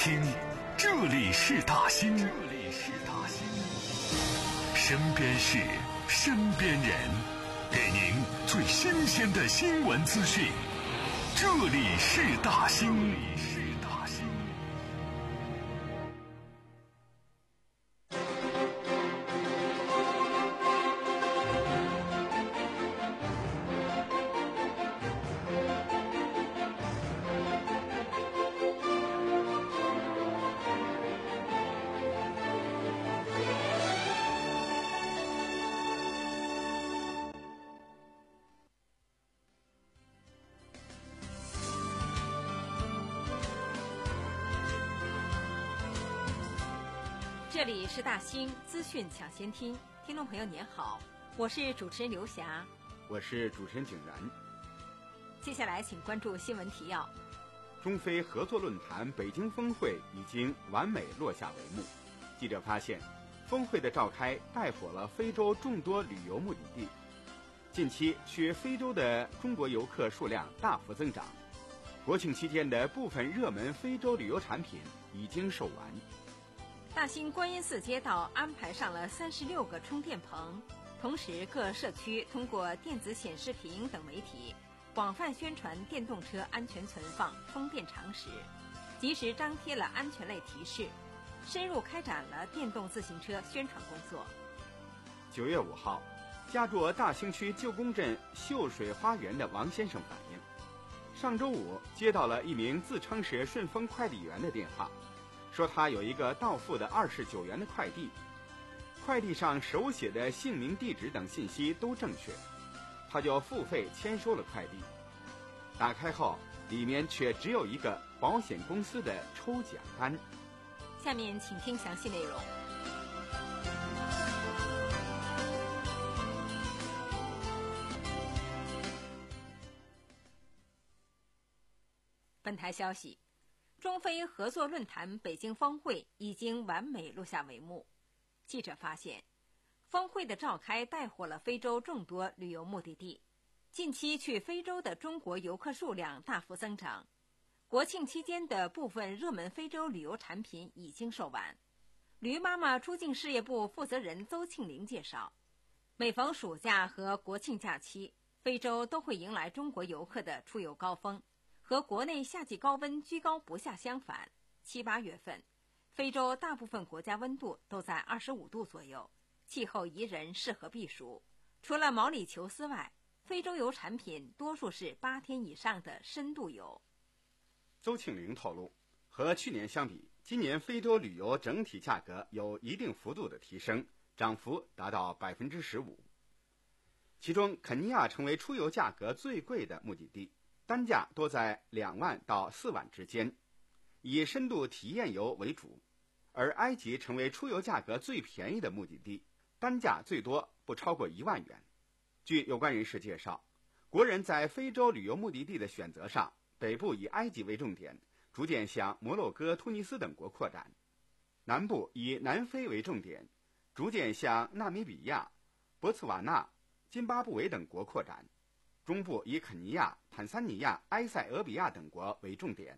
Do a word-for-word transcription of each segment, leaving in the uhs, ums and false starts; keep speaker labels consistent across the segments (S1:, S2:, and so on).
S1: 听，这里是大兴，这里是大兴，身边事，身边人，给您最新鲜的新闻资讯。这里是大兴。
S2: 这里是大兴资讯抢先听，听众朋友您好，我是主持人刘霞，
S3: 我是主持人景然。
S2: 接下来请关注新闻提要。
S3: 中非合作论坛北京峰会已经完美落下帷幕。记者发现，峰会的召开带火了非洲众多旅游目的地，近期去非洲的中国游客数量大幅增长。国庆期间的部分热门非洲旅游产品已经售完。
S2: 大兴观音寺街道安排上了三十六个充电棚，同时各社区通过电子显示屏等媒体广泛宣传电动车安全存放、充电常识，及时张贴了安全类提示，深入开展了电动自行车宣传工作。
S3: 九月五号，家住大兴区旧宫镇秀水花园的王先生反映，上周五接到了一名自称是顺丰快递员的电话，说他有一个到付的二十九元的快递，快递上手写的姓名、地址等信息都正确，他就付费签收了快递。打开后，里面却只有一个保险公司的抽奖单。
S2: 下面请听详细内容。本台消息，中非合作论坛北京峰会已经完美落下帷幕。记者发现，峰会的召开带火了非洲众多旅游目的地，近期去非洲的中国游客数量大幅增长。国庆期间的部分热门非洲旅游产品已经售完。驴妈妈出境事业部负责人邹庆玲介绍，每逢暑假和国庆假期，非洲都会迎来中国游客的出游高峰。和国内夏季高温居高不下相反，七八月份，非洲大部分国家温度都在二十五度左右，气候宜人，适合避暑。除了毛里求斯外，非洲游产品多数是八天以上的深度游。
S3: 邹庆玲透露，和去年相比，今年非洲旅游整体价格有一定幅度的提升，涨幅达到百分之十五。其中，肯尼亚成为出游价格最贵的目的地。单价多在两万到四万之间，以深度体验游为主，而埃及成为出游价格最便宜的目的地，单价最多不超过一万元。据有关人士介绍，国人在非洲旅游目的地的选择上，北部以埃及为重点，逐渐向摩洛哥、突尼斯等国扩展；南部以南非为重点，逐渐向纳米比亚、博茨瓦纳、津巴布韦等国扩展。中部以肯尼亚、坦桑尼亚、埃塞俄比亚等国为重点。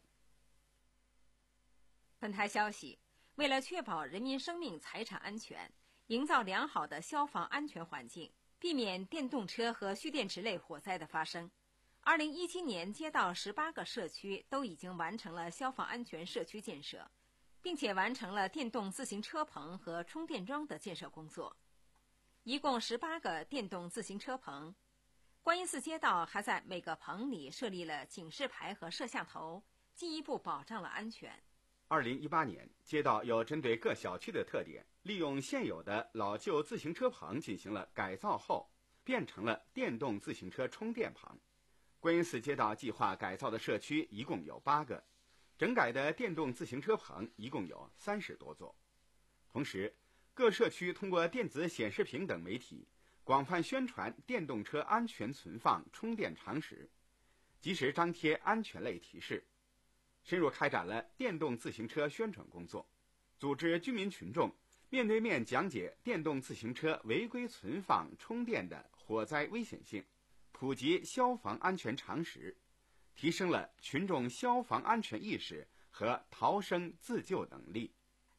S2: 本台消息，为了确保人民生命财产安全，营造良好的消防安全环境，避免电动车和蓄电池类火灾的发生，二零一七年街道十八个社区都已经完成了消防安全社区建设，并且完成了电动自行车棚和充电桩的建设工作，一共十八个电动自行车棚。观音寺街道还在每个棚里设立了警示牌和摄像头，进一步保障了安全。
S3: 二零一八年，街道又针对各小区的特点，利用现有的老旧自行车棚进行了改造后，变成了电动自行车充电棚。观音寺街道计划改造的社区一共有八个，整改的电动自行车棚一共有三十多座。同时，各社区通过电子显示屏等媒体广泛宣传电动车安全存放、充电常识，及时张贴安全类提示，深入开展了电动自行车宣传工作，组织居民群众面对面讲解电动自行车违规存放、充电的火灾危险性，普及消防安全常识，提升了群众消防安全意识和逃生自救能力。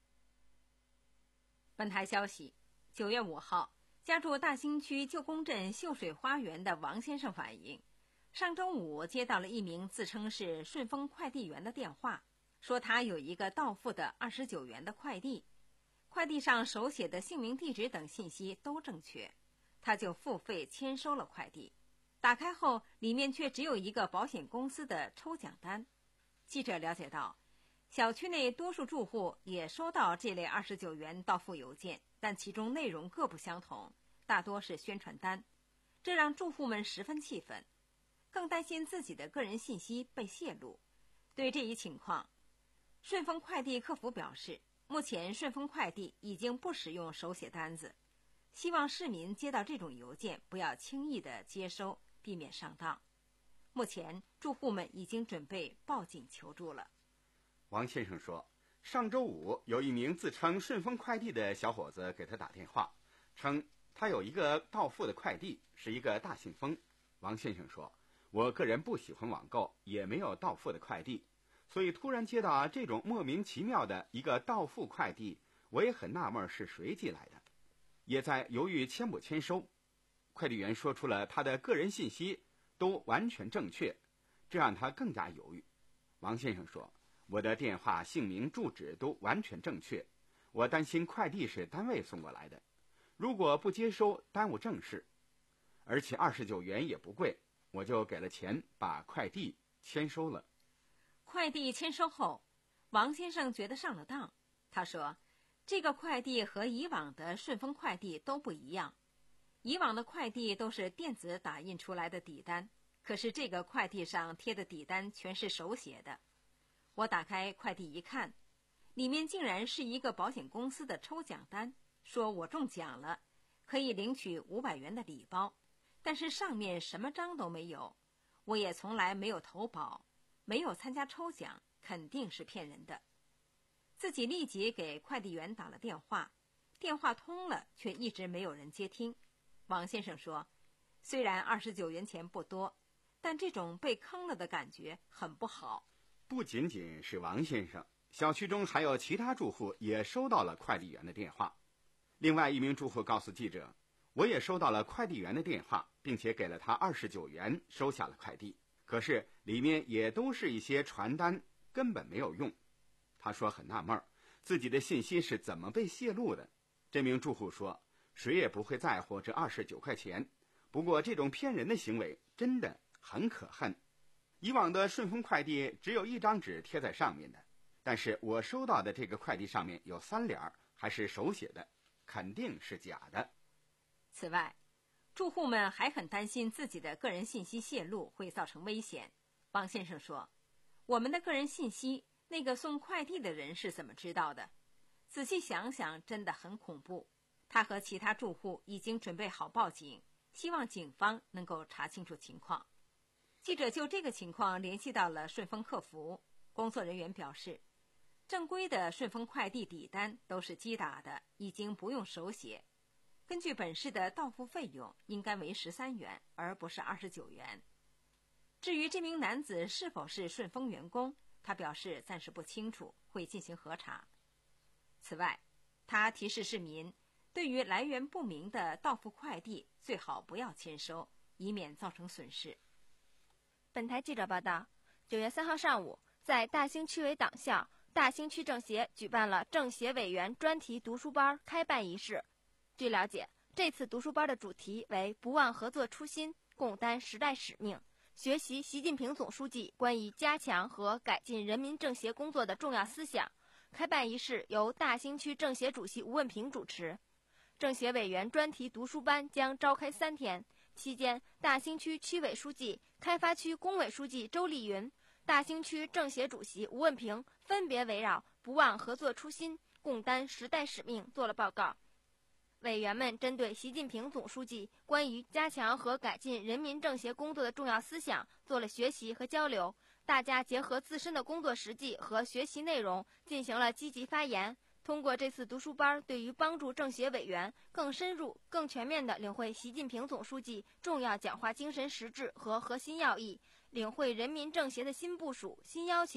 S2: 本台消息，九月五号，家住大兴区旧宫镇秀水花园的王先生反映，上周五接到了一名自称是顺丰快递员的电话，说他有一个到付的二十九元的快递，快递上手写的姓名、地址等信息都正确，他就付费签收了快递。打开后，里面却只有一个保险公司的抽奖单。记者了解到，小区内多数住户也收到这类二十九元到付邮件，但其中内容各不相同，大多是宣传单，这让住户们十分气愤，更担心自己的个人信息被泄露。对这一情况，顺丰快递客服表示，目前顺丰快递已经不使用手写单子，希望市民接到这种邮件不要轻易的接收，避免上当。目前住户们已经准备报警求助了。
S3: 王先生说，上周五有一名自称顺丰快递的小伙子给他打电话，称他有一个到付的快递，是一个大信封。王先生说，我个人不喜欢网购，也没有到付的快递，所以突然接到这种莫名其妙的一个到付快递，我也很纳闷是谁寄来的，也在犹豫签不签收。快递员说出了他的个人信息都完全正确，这让他更加犹豫。王先生说，我的电话、姓名、住址都完全正确，我担心快递是单位送过来的，如果不接收耽误正事，而且二十九元也不贵，我就给了钱把快递签收了。
S2: 快递签收后，王先生觉得上了当。他说，这个快递和以往的顺丰快递都不一样，以往的快递都是电子打印出来的底单，可是这个快递上贴的底单全是手写的。我打开快递一看，里面竟然是一个保险公司的抽奖单，说我中奖了，可以领取五百元的礼包，但是上面什么章都没有，我也从来没有投保，没有参加抽奖，肯定是骗人的。自己立即给快递员打了电话，电话通了，却一直没有人接听。王先生说，虽然二十九元钱不多，但这种被坑了的感觉很不好。
S3: 不仅仅是王先生，小区中还有其他住户也收到了快递员的电话。另外一名住户告诉记者，我也收到了快递员的电话，并且给了他二十九元收下了快递，可是里面也都是一些传单，根本没有用。他说很纳闷，自己的信息是怎么被泄露的。这名住户说，谁也不会在乎这二十九块钱，不过这种骗人的行为真的很可恨。以往的顺丰快递只有一张纸贴在上面的，但是我收到的这个快递上面有三联，还是手写的，肯定是假的。
S2: 此外，住户们还很担心自己的个人信息泄露会造成危险。王先生说，我们的个人信息，那个送快递的人是怎么知道的？仔细想想，真的很恐怖。他和其他住户已经准备好报警，希望警方能够查清楚情况。记者就这个情况联系到了顺丰客服，工作人员表示，正规的顺丰快递底单都是机打的，已经不用手写。根据本市的到付费用，应该为十三元，而不是二十九元。至于这名男子是否是顺丰员工，他表示暂时不清楚，会进行核查。此外，他提示市民，对于来源不明的到付快递，最好不要签收，以免造成损失。
S4: 本台记者报道，九月三号上午，在大兴区委党校大兴区政协举办了政协委员专题读书班开办仪式。据了解，这次读书班的主题为不忘合作初心，共担时代使命，学习习近平总书记关于加强和改进人民政协工作的重要思想。开办仪式由大兴区政协主席吴问平主持。政协委员专题读书班将召开三天，期间大兴区区委书记、开发区工委书记周丽云、大兴区政协主席吴问平分别围绕不忘合作初心，共担时代使命做了报告。委员们针对习近平总书记关于加强和改进人民政协工作的重要思想做了学习和交流，大家结合自身的工作实际和学习内容进行了积极发言。通过这次读书班，对于帮助政协委员更深入、更全面地领会习近平总书记重要讲话精神实质和核心要义，领会人民政协的新部署、新要求，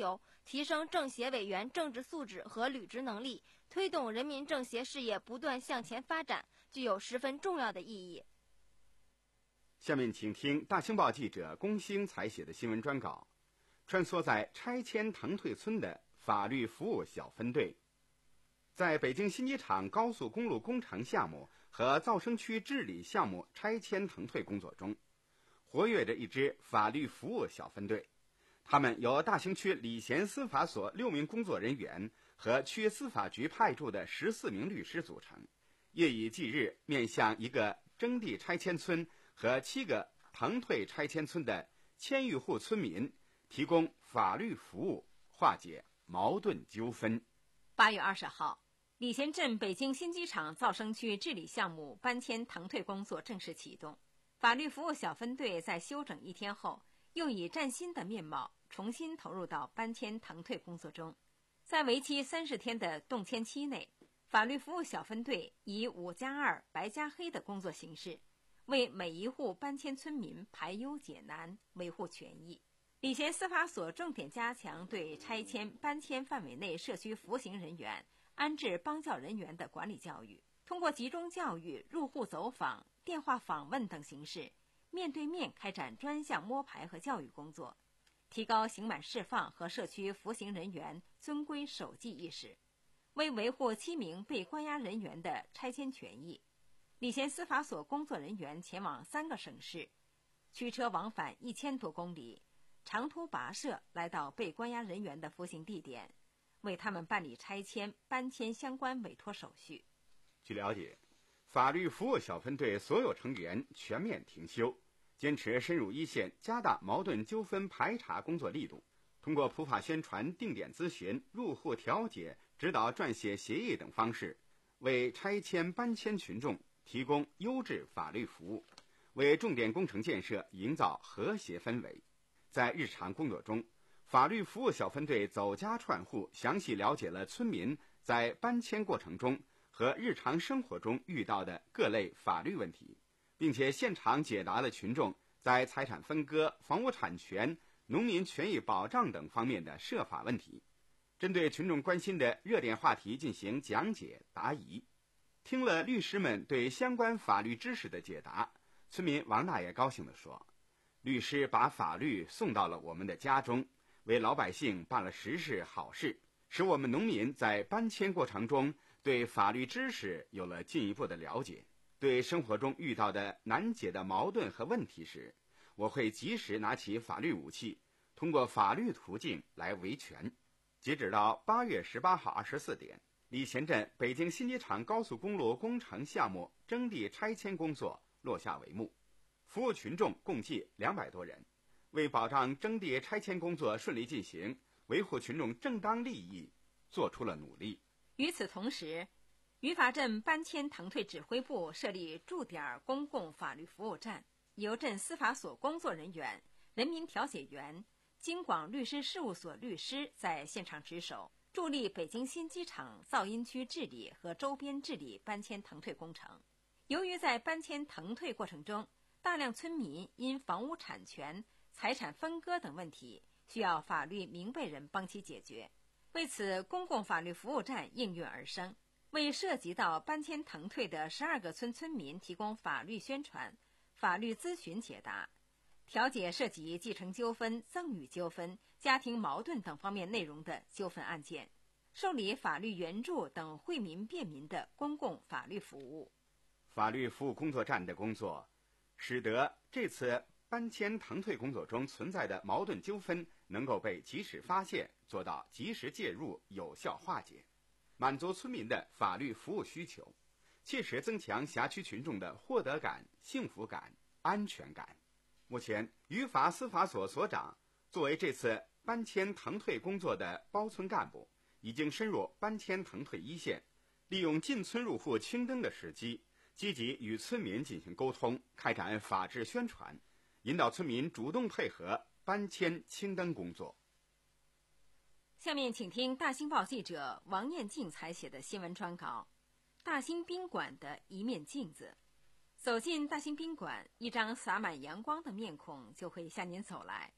S4: 提升政协委员政治素质和履职能力，推动人民政协事业不断向前发展，具有十分重要的意义。
S3: 下面请听大清报记者龚兴采写的新闻专稿，穿梭在拆迁腾退村的法律服务小分队。在北京新机场高速公路工程项目和噪声区治理项目拆迁腾退工作中，活跃着一支法律服务小分队。他们由大兴区礼贤司法所六名工作人员和区司法局派驻的十四名律师组成，夜以继日面向一个征地拆迁村和七个腾退拆迁村的千余户村民提供法律服务，化解矛盾纠纷。
S2: 八月二十号，礼贤镇北京新机场噪声区治理项目搬迁腾退工作正式启动。法律服务小分队在休整一天后，又以崭新的面貌重新投入到搬迁腾退工作中。在为期三十天的动迁期内，法律服务小分队以五加二白加黑的工作形式，为每一户搬迁村民排忧解难，维护权益。礼贤司法所重点加强对拆迁搬迁范围内社区服刑人员、安置帮教人员的管理教育，通过集中教育、入户走访、电话访问等形式，面对面开展专项摸排和教育工作，提高刑满释放和社区服刑人员遵规守纪意识。为维护七名被关押人员的拆迁权益，礼贤司法所工作人员前往三个省市，驱车往返一千多公里，长途跋涉来到被关押人员的服刑地点，为他们办理拆迁、搬迁相关委托手续。
S3: 据了解，法律服务小分队所有成员全面停休，坚持深入一线，加大矛盾纠纷排查工作力度，通过普法宣传、定点咨询、入户调解、指导撰写协议等方式，为拆迁搬迁群众提供优质法律服务，为重点工程建设营造和谐氛围。在日常工作中，法律服务小分队走家串户，详细了解了村民在搬迁过程中和日常生活中遇到的各类法律问题，并且现场解答了群众在财产分割、房屋产权、农民权益保障等方面的涉法问题，针对群众关心的热点话题进行讲解答疑。听了律师们对相关法律知识的解答，村民王大爷高兴地说，律师把法律送到了我们的家中，为老百姓办了实事好事，使我们农民在搬迁过程中对法律知识有了进一步的了解。对生活中遇到的难解的矛盾和问题时，我会及时拿起法律武器，通过法律途径来维权。截止到八月十八号二十四点，礼贤镇北京新机场高速公路工程项目征地拆迁工作落下帷幕，服务群众共计两百多人。为保障征地拆迁工作顺利进行，维护群众正当利益，做出了努力。
S2: 与此同时，于法镇搬迁腾退指挥部设立驻点公共法律服务站，由镇司法所工作人员、人民调解员、京广律师事务所律师在现场值守，助力北京新机场噪音区治理和周边治理搬迁腾退工程。由于在搬迁腾退过程中，大量村民因房屋产权、财产分割等问题需要法律明白人帮其解决，为此公共法律服务站应运而生，为涉及到搬迁腾退的十二个村村民提供法律宣传、法律咨询解答，调解涉及继承纠纷、赠与纠纷、家庭矛盾等方面内容的纠纷案件，受理法律援助等惠民便民的公共法律服务。
S3: 法律服务工作站的工作，使得这次搬迁腾退工作中存在的矛盾纠纷能够被及时发现，做到及时介入，有效化解，满足村民的法律服务需求，切实增强辖区群众的获得感、幸福感、安全感。目前，于法司法所所长作为这次搬迁腾退工作的包村干部，已经深入搬迁腾退一线，利用进村入户青灯的时机，积极与村民进行沟通，开展法治宣传，引导村民主动配合搬迁青灯工作。
S2: 下面请听大新报记者王艳静采写的新闻专稿《大兴宾馆的一面镜子》。走进大兴宾馆，一张洒满阳光的面孔就会向您走来。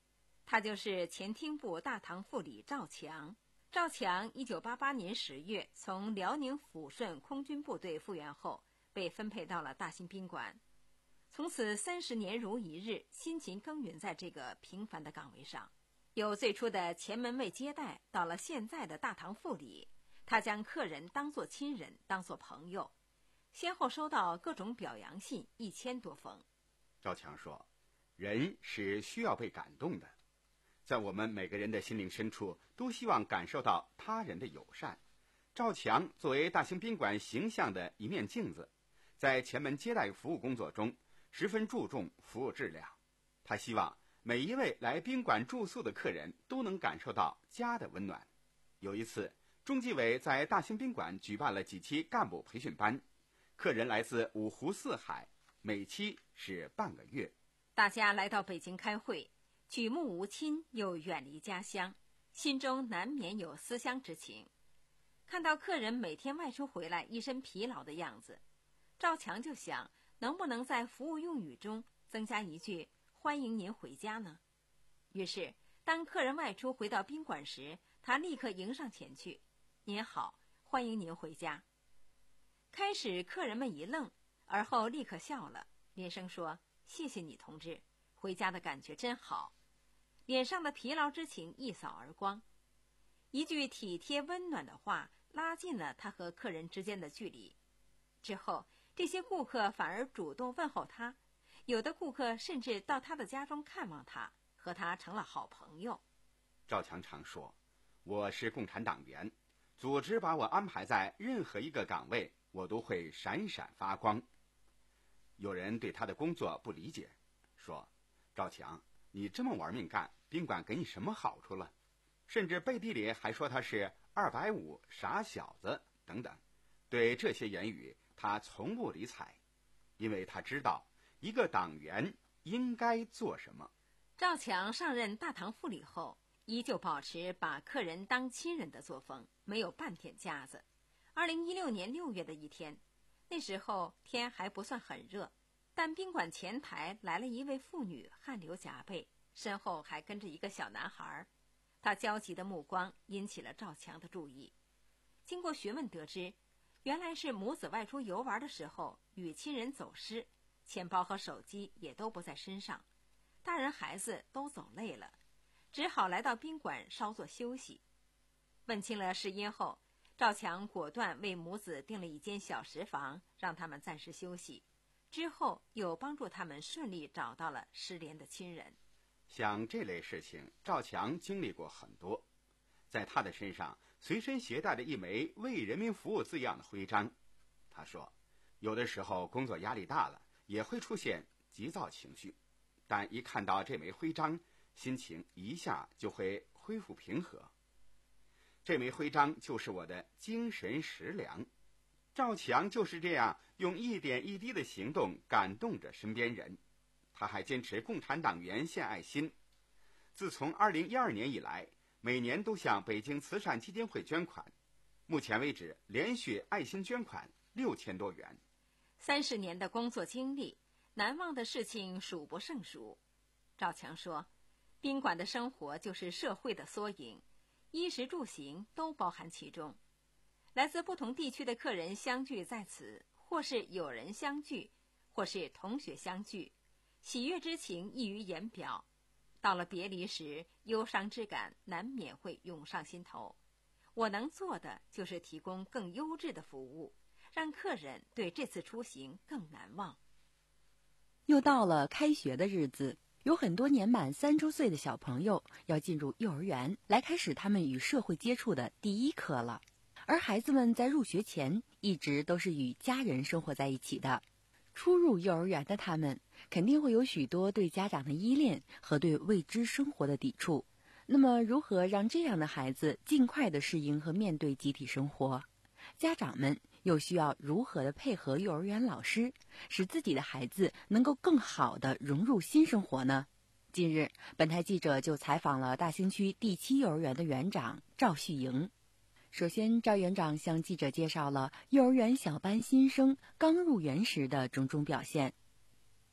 S2: 他就是前厅部大堂副理赵强。赵强一九八八年十月从辽宁抚顺空军部队复员后，被分配到了大兴宾馆，从此三十年如一日，辛勤耕耘在这个平凡的岗位上。由最初的前门卫接待，到了现在的大堂副理，他将客人当作亲人，当作朋友，先后收到各种表扬信一千多封。
S3: 赵强说，人是需要被感动的，在我们每个人的心灵深处，都希望感受到他人的友善。赵强作为大兴宾馆形象的一面镜子，在前门接待服务工作中十分注重服务质量。他希望每一位来宾馆住宿的客人都能感受到家的温暖。有一次，中纪委在大兴宾馆举办了几期干部培训班，客人来自五湖四海，每期是半个月。
S2: 大家来到北京开会，举目无亲，又远离家乡，心中难免有思乡之情。看到客人每天外出回来一身疲劳的样子，赵强就想，能不能在服务用语中增加一句欢迎您回家呢？于是当客人外出回到宾馆时，他立刻迎上前去，您好，欢迎您回家。开始客人们一愣，而后立刻笑了，连声说，谢谢你同志，回家的感觉真好。脸上的疲劳之情一扫而光，一句体贴温暖的话拉近了他和客人之间的距离。之后这些顾客反而主动问候他，有的顾客甚至到他的家中看望他，和他成了好朋友。
S3: 赵强常说，我是共产党员，组织把我安排在任何一个岗位，我都会闪闪发光。有人对他的工作不理解，说，赵强，你这么玩命干，宾馆给你什么好处了？甚至背地里还说他是二百五傻小子等等。对这些言语他从不理睬，因为他知道一个党员应该做什么。
S2: 赵强上任大堂副理后，依旧保持把客人当亲人的作风，没有半点架子。二零一六年六月的一天，那时候天还不算很热，但宾馆前台来了一位妇女，汗流浃背，身后还跟着一个小男孩。他焦急的目光引起了赵强的注意。经过询问得知，原来是母子外出游玩的时候与亲人走失，钱包和手机也都不在身上，大人孩子都走累了，只好来到宾馆稍作休息。问清了事因后，赵强果断为母子订了一间小食房，让他们暂时休息，之后又帮助他们顺利找到了失联的亲人。
S3: 像这类事情，赵强经历过很多。在他的身上随身携带着一枚为人民服务字样的徽章。他说，有的时候工作压力大了，也会出现急躁情绪，但一看到这枚徽章，心情一下就会恢复平和。这枚徽章就是我的精神食粮。赵强就是这样用一点一滴的行动感动着身边人。他还坚持共产党员献爱心，自从二零一二年以来，每年都向北京慈善基金会捐款，目前为止连续爱心捐款六千多元。
S2: 三十年的工作经历，难忘的事情数不胜数。赵强说，宾馆的生活就是社会的缩影，衣食住行都包含其中。来自不同地区的客人相聚在此，或是友人相聚，或是同学相聚，喜悦之情溢于言表。到了别离时，忧伤之感难免会涌上心头。我能做的就是提供更优质的服务，让客人对这次出行更难忘。
S5: 又到了开学的日子，有很多年满三周岁的小朋友要进入幼儿园，来开始他们与社会接触的第一课了。而孩子们在入学前一直都是与家人生活在一起的，初入幼儿园的他们肯定会有许多对家长的依恋和对未知生活的抵触。那么如何让这样的孩子尽快的适应和面对集体生活？家长们又需要如何的配合幼儿园老师，使自己的孩子能够更好的融入新生活呢？近日，本台记者就采访了大兴区第七幼儿园的园长赵旭莹。首先，赵园长向记者介绍了幼儿园小班新生刚入园时的种种表现。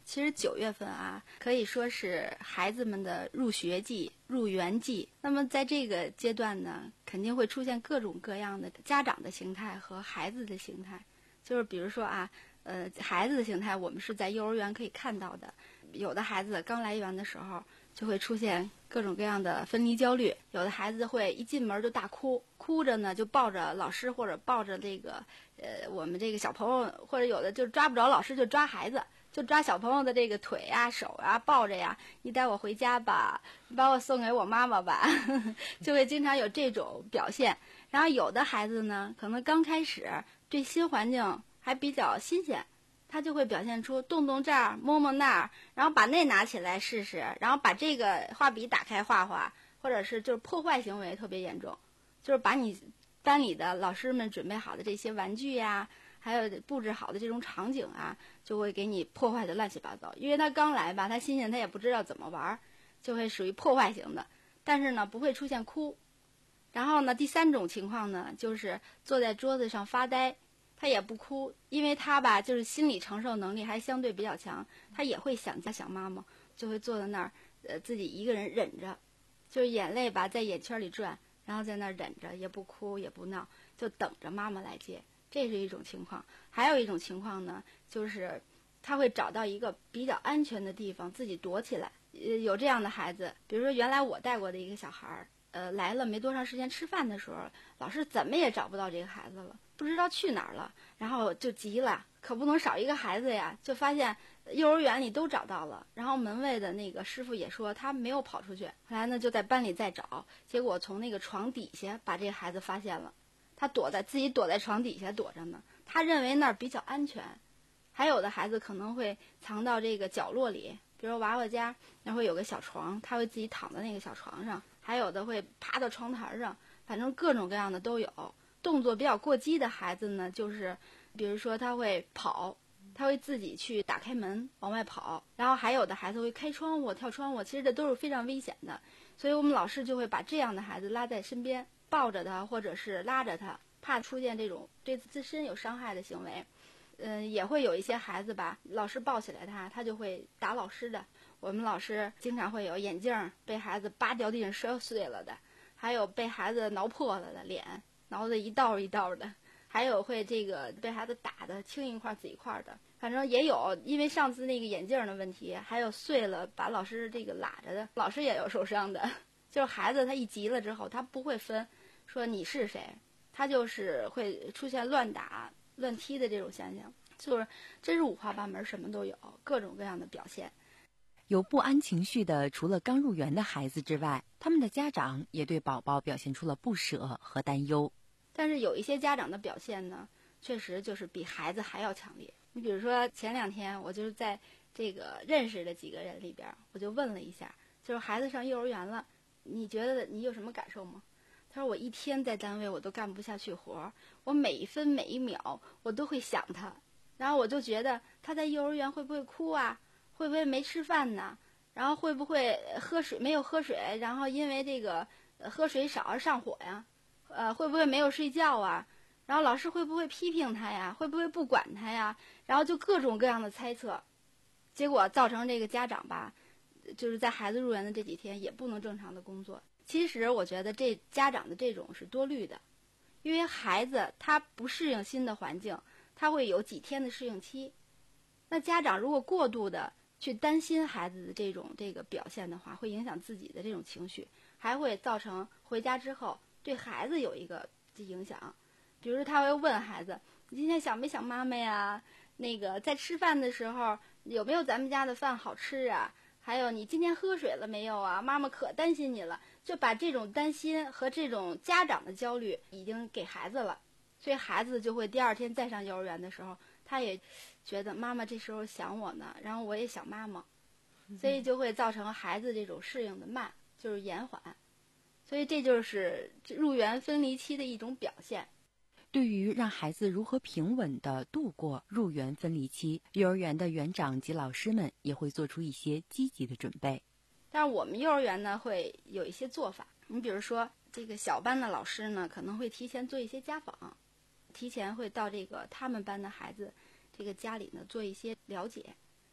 S6: 其实九月份啊，可以说是孩子们的入学季、入园季。那么在这个阶段呢，肯定会出现各种各样的家长的形态和孩子的形态。就是比如说啊，呃，孩子的形态我们是在幼儿园可以看到的。有的孩子刚来园的时候，就会出现各种各样的分离焦虑。有的孩子会一进门就大哭，哭着呢就抱着老师或者抱着这个呃我们这个小朋友，或者有的就抓不着老师就抓孩子。就抓小朋友的这个腿啊、手啊，抱着呀，你带我回家吧，你把我送给我妈妈吧，就会经常有这种表现。然后有的孩子呢，可能刚开始对新环境还比较新鲜，他就会表现出动动这儿、摸摸那儿，然后把那拿起来试试，然后把这个画笔打开画画，或者是就是破坏行为特别严重，就是把你班里的老师们准备好的这些玩具呀、还有布置好的这种场景啊，就会给你破坏的乱七八糟。因为他刚来吧，他新鲜，他也不知道怎么玩，就会属于破坏型的。但是呢，不会出现哭。然后呢，第三种情况呢，就是坐在桌子上发呆，他也不哭，因为他吧，就是心理承受能力还相对比较强，他也会想家想妈妈，就会坐在那儿，呃，自己一个人忍着，就是眼泪吧在眼圈里转，然后在那儿忍着，也不哭也不闹，就等着妈妈来接。这是一种情况。还有一种情况呢，就是他会找到一个比较安全的地方自己躲起来。呃，有这样的孩子，比如说原来我带过的一个小孩儿，呃，来了没多长时间，吃饭的时候，老师怎么也找不到这个孩子了，不知道去哪儿了，然后就急了，可不能少一个孩子呀，就发现幼儿园里都找到了，然后门卫的那个师傅也说他没有跑出去，后来呢就在班里再找，结果从那个床底下把这个孩子发现了。他躲在自己躲在床底下躲着呢，他认为那儿比较安全。还有的孩子可能会藏到这个角落里，比如娃娃家那会有个小床，他会自己躺在那个小床上，还有的会趴到窗台上，反正各种各样的都有。动作比较过激的孩子呢，就是比如说他会跑，他会自己去打开门往外跑，然后还有的孩子会开窗户跳窗户，其实这都是非常危险的。所以我们老师就会把这样的孩子拉在身边，抱着他或者是拉着他，怕出现这种对自身有伤害的行为。嗯，也会有一些孩子吧，老师抱起来他，他就会打老师的。我们老师经常会有眼镜被孩子扒掉地上摔碎了的，还有被孩子挠破了的脸，挠得一道一道的，还有会这个被孩子打的青一块紫一块的。反正也有，因为上次那个眼镜的问题，还有碎了把老师这个拉着的，老师也有受伤的。就是孩子他一急了之后，他不会分说你是谁，他就是会出现乱打乱踢的这种现象，就是真是五花八门，什么都有，各种各样的表现。
S5: 有不安情绪的，除了刚入园的孩子之外，他们的家长也对宝宝表现出了不舍和担忧。
S6: 但是有一些家长的表现呢，确实就是比孩子还要强烈。你比如说前两天我就是在这个认识的几个人里边，我就问了一下，就是孩子上幼儿园了，你觉得你有什么感受吗？他说我一天在单位我都干不下去活，我每一分每一秒我都会想他，然后我就觉得他在幼儿园会不会哭啊，会不会没吃饭呢，然后会不会喝水没有喝水，然后因为这个喝水少而上火呀，呃会不会没有睡觉啊，然后老师会不会批评他呀，会不会不管他呀，然后就各种各样的猜测，结果造成这个家长吧，就是在孩子入园的这几天也不能正常的工作。其实我觉得这家长的这种是多虑的，因为孩子他不适应新的环境，他会有几天的适应期。那家长如果过度的去担心孩子的这种这个表现的话，会影响自己的这种情绪，还会造成回家之后对孩子有一个影响。比如说他会问孩子，你今天想没想妈妈呀，那个在吃饭的时候有没有咱们家的饭好吃啊，还有你今天喝水了没有啊，妈妈可担心你了。就把这种担心和这种家长的焦虑已经给孩子了，所以孩子就会第二天再上幼儿园的时候，他也觉得妈妈这时候想我呢，然后我也想妈妈，所以就会造成孩子这种适应的慢，就是延缓，所以这就是入园分离期的一种表现。
S5: 对于让孩子如何平稳地度过入园分离期，幼儿园的园长及老师们也会做出一些积极的准备。
S6: 但是我们幼儿园呢会有一些做法，你比如说这个小班的老师呢可能会提前做一些家访，提前会到这个他们班的孩子这个家里呢做一些了解，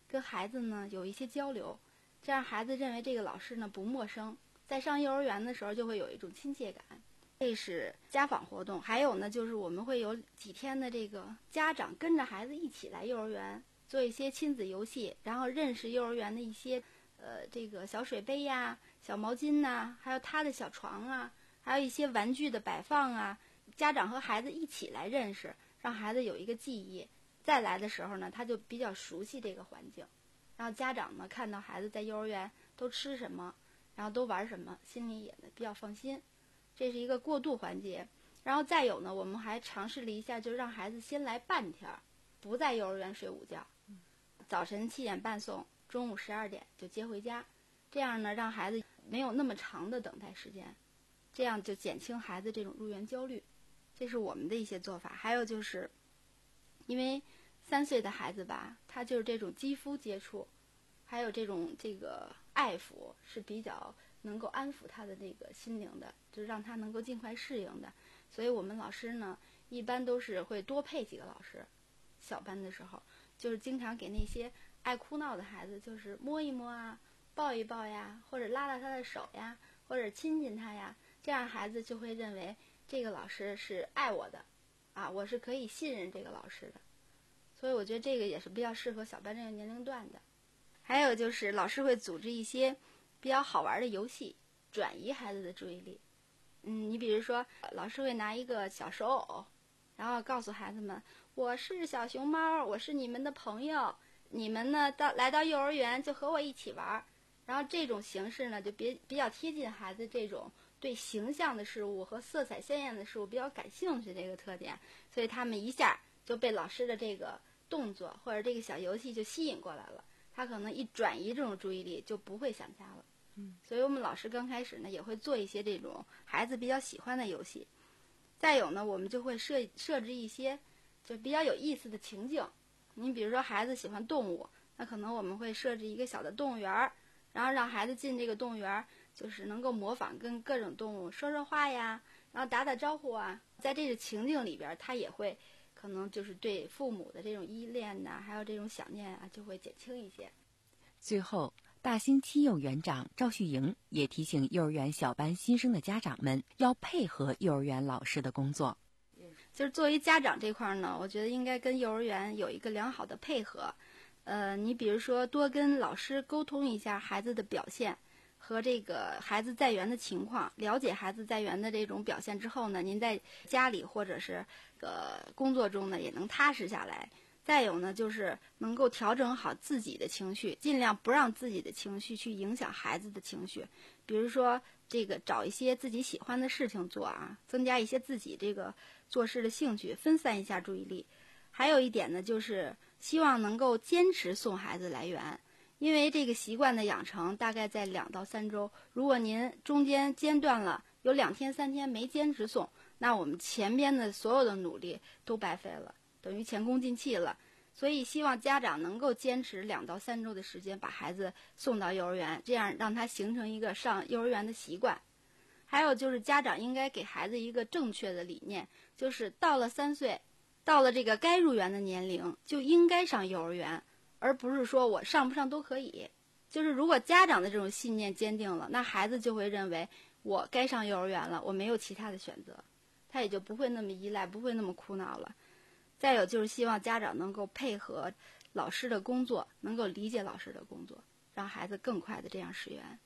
S6: 跟孩子呢有一些交流，这样孩子认为这个老师呢不陌生，在上幼儿园的时候就会有一种亲切感。这是家访活动。还有呢，就是我们会有几天的这个家长跟着孩子一起来幼儿园做一些亲子游戏，然后认识幼儿园的一些呃这个小水杯呀、小毛巾呐、还有他的小床啊，还有一些玩具的摆放啊，家长和孩子一起来认识，让孩子有一个记忆。再来的时候呢，他就比较熟悉这个环境，然后家长呢看到孩子在幼儿园都吃什么，然后都玩什么，心里也呢比较放心。这是一个过渡环节。然后再有呢，我们还尝试了一下，就让孩子先来半天，不在幼儿园睡午觉，早晨七点半送，中午十二点就接回家，这样呢让孩子没有那么长的等待时间，这样就减轻孩子这种入园焦虑。这是我们的一些做法。还有就是因为三岁的孩子吧，他就是这种肌肤接触还有这种这个爱抚是比较能够安抚他的这个心灵的，就是让他能够尽快适应的。所以我们老师呢一般都是会多配几个老师，小班的时候就是经常给那些爱哭闹的孩子就是摸一摸啊，抱一抱呀，或者拉拉他的手呀，或者亲亲他呀，这样孩子就会认为这个老师是爱我的啊，我是可以信任这个老师的。所以我觉得这个也是比较适合小班这个年龄段的。还有就是老师会组织一些比较好玩的游戏，转移孩子的注意力。嗯，你比如说老师会拿一个小手偶，然后告诉孩子们，我是小熊猫，我是你们的朋友，你们呢到来到幼儿园就和我一起玩。然后这种形式呢就比比较贴近孩子这种对形象的事物和色彩鲜艳的事物比较感兴趣这个特点，所以他们一下就被老师的这个动作或者这个小游戏就吸引过来了，他可能一转移这种注意力就不会想家了。嗯，所以我们老师刚开始呢也会做一些这种孩子比较喜欢的游戏。再有呢，我们就会设设置一些就比较有意思的情境。你比如说孩子喜欢动物，那可能我们会设置一个小的动物园，然后让孩子进这个动物园，就是能够模仿跟各种动物说说话呀，然后打打招呼啊。在这个情境里边，他也会可能就是对父母的这种依恋呐、啊，还有这种想念啊，就会减轻一些。
S5: 最后，大兴七幼园长赵旭莹也提醒幼儿园小班新生的家长们要配合幼儿园老师的工作。
S6: 就是作为家长这块呢，我觉得应该跟幼儿园有一个良好的配合。呃，你比如说多跟老师沟通一下孩子的表现和这个孩子在园的情况，了解孩子在园的这种表现之后呢，您在家里或者是呃工作中呢也能踏实下来。再有呢，就是能够调整好自己的情绪，尽量不让自己的情绪去影响孩子的情绪。比如说这个找一些自己喜欢的事情做啊，增加一些自己这个做事的兴趣，分散一下注意力。还有一点呢，就是希望能够坚持送孩子来园，因为这个习惯的养成大概在两到三周，如果您中间间断了，有两天三天没坚持送，那我们前边的所有的努力都白费了，等于前功尽弃了。所以希望家长能够坚持两到三周的时间把孩子送到幼儿园，这样让他形成一个上幼儿园的习惯。还有就是家长应该给孩子一个正确的理念，就是到了三岁，到了这个该入园的年龄就应该上幼儿园，而不是说我上不上都可以。就是如果家长的这种信念坚定了，那孩子就会认为我该上幼儿园了，我没有其他的选择，他也就不会那么依赖，不会那么苦恼了。再有就是希望家长能够配合老师的工作，能够理解老师的工作，让孩子更快的这样释园。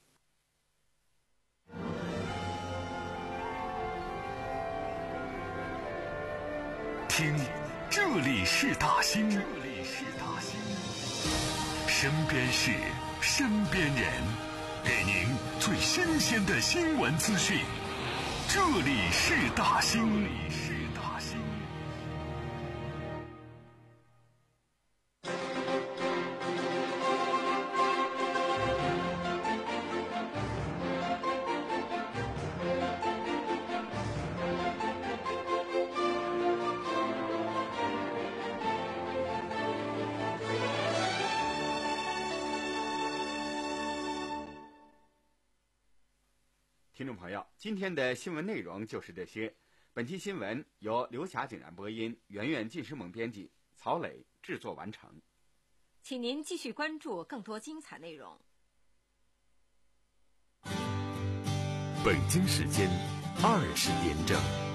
S1: 听，这里是大兴，这里是大兴，身边事，身边人，给您最新鲜的新闻资讯。这里是大兴，这里是大兴。
S3: 听众朋友，今天的新闻内容就是这些。本期新闻由刘霞井然播音，圆圆晋师萌编辑，曹磊制作完成。
S2: 请您继续关注更多精彩内容。
S1: 北京时间二十点整。